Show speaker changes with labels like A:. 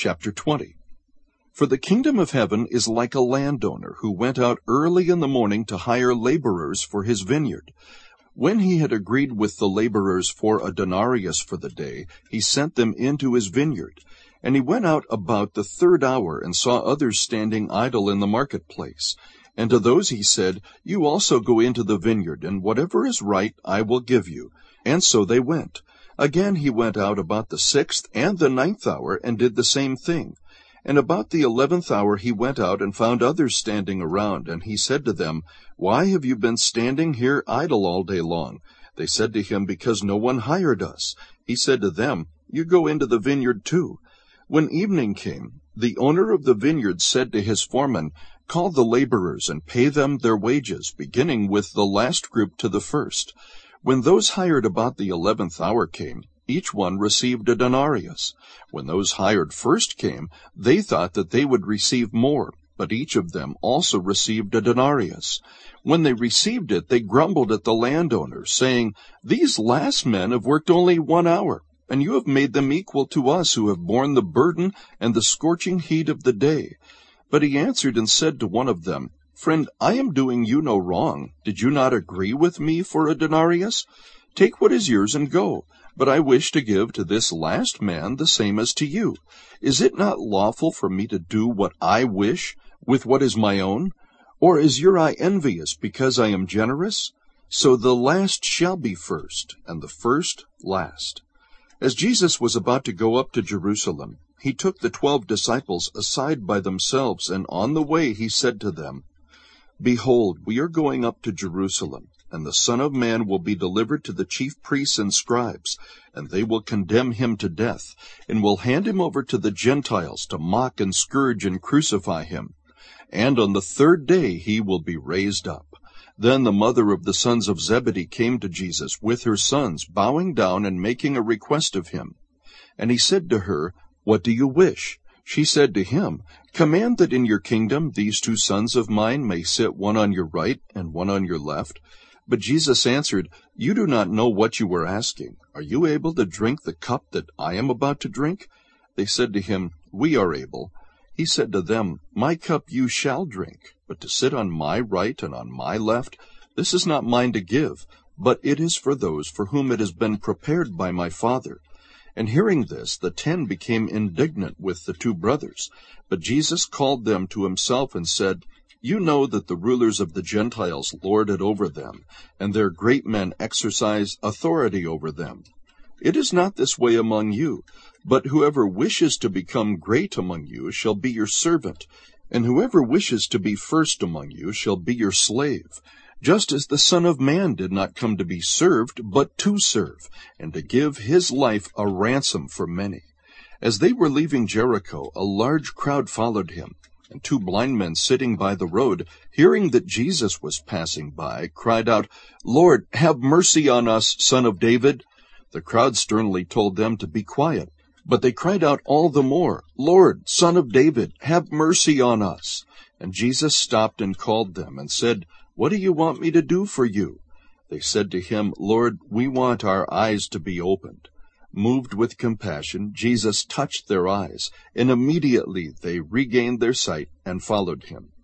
A: Chapter 20. For the kingdom of heaven is like a landowner who went out early in the morning to hire laborers for his vineyard. When he had agreed with the laborers for a denarius for the day, he sent them into his vineyard. And he went out about the 3rd hour and saw others standing idle in the marketplace. And to those he said, "You also go into the vineyard, and whatever is right I will give you." And so they went. Again he went out about the 6th and the 9th hour, and did the same thing. And about the 11th hour he went out and found others standing around, and he said to them, "Why have you been standing here idle all day long?" They said to him, "Because no one hired us." He said to them, "You go into the vineyard too." When evening came, the owner of the vineyard said to his foreman, "Call the laborers and pay them their wages, beginning with the last group to the first." When those hired about the 11th hour came, each one received a denarius. When those hired first came, they thought that they would receive more, but each of them also received a denarius. When they received it, they grumbled at the landowner, saying, "These last men have worked only 1 hour, and you have made them equal to us who have borne the burden and the scorching heat of the day." But he answered and said to one of them, "Friend, I am doing you no wrong. Did you not agree with me for a denarius? Take what is yours and go. But I wish to give to this last man the same as to you. Is it not lawful for me to do what I wish with what is my own? Or is your eye envious because I am generous? So the last shall be first, and the first last." As Jesus was about to go up to Jerusalem, he took the 12 disciples aside by themselves, and on the way he said to them, "Behold, we are going up to Jerusalem, and the Son of Man will be delivered to the chief priests and scribes, and they will condemn him to death, and will hand him over to the Gentiles to mock and scourge and crucify him. And on the 3rd day he will be raised up." Then the mother of the sons of Zebedee came to Jesus with her sons, bowing down and making a request of him. And he said to her, "What do you wish?" She said to him, "Command that in your kingdom these 2 sons of mine may sit, one on your right and one on your left." But Jesus answered, "You do not know what you are asking. Are you able to drink the cup that I am about to drink?" They said to him, "We are able." He said to them, "My cup you shall drink, but to sit on my right and on my left, this is not mine to give, but it is for those for whom it has been prepared by my Father." And hearing this, the 10 became indignant with the 2 brothers. But Jesus called them to himself and said, "You know that the rulers of the Gentiles lord it over them, and their great men exercise authority over them. It is not this way among you, but whoever wishes to become great among you shall be your servant, and whoever wishes to be first among you shall be your slave. Just as the Son of Man did not come to be served, but to serve, and to give his life a ransom for many." As they were leaving Jericho, a large crowd followed him. And 2 blind men sitting by the road, hearing that Jesus was passing by, cried out, "Lord, have mercy on us, Son of David." The crowd sternly told them to be quiet. But they cried out all the more, "Lord, Son of David, have mercy on us." And Jesus stopped and called them, and said, "What do you want me to do for you?" They said to him, "Lord, we want our eyes to be opened." Moved with compassion, Jesus touched their eyes, and immediately they regained their sight and followed him.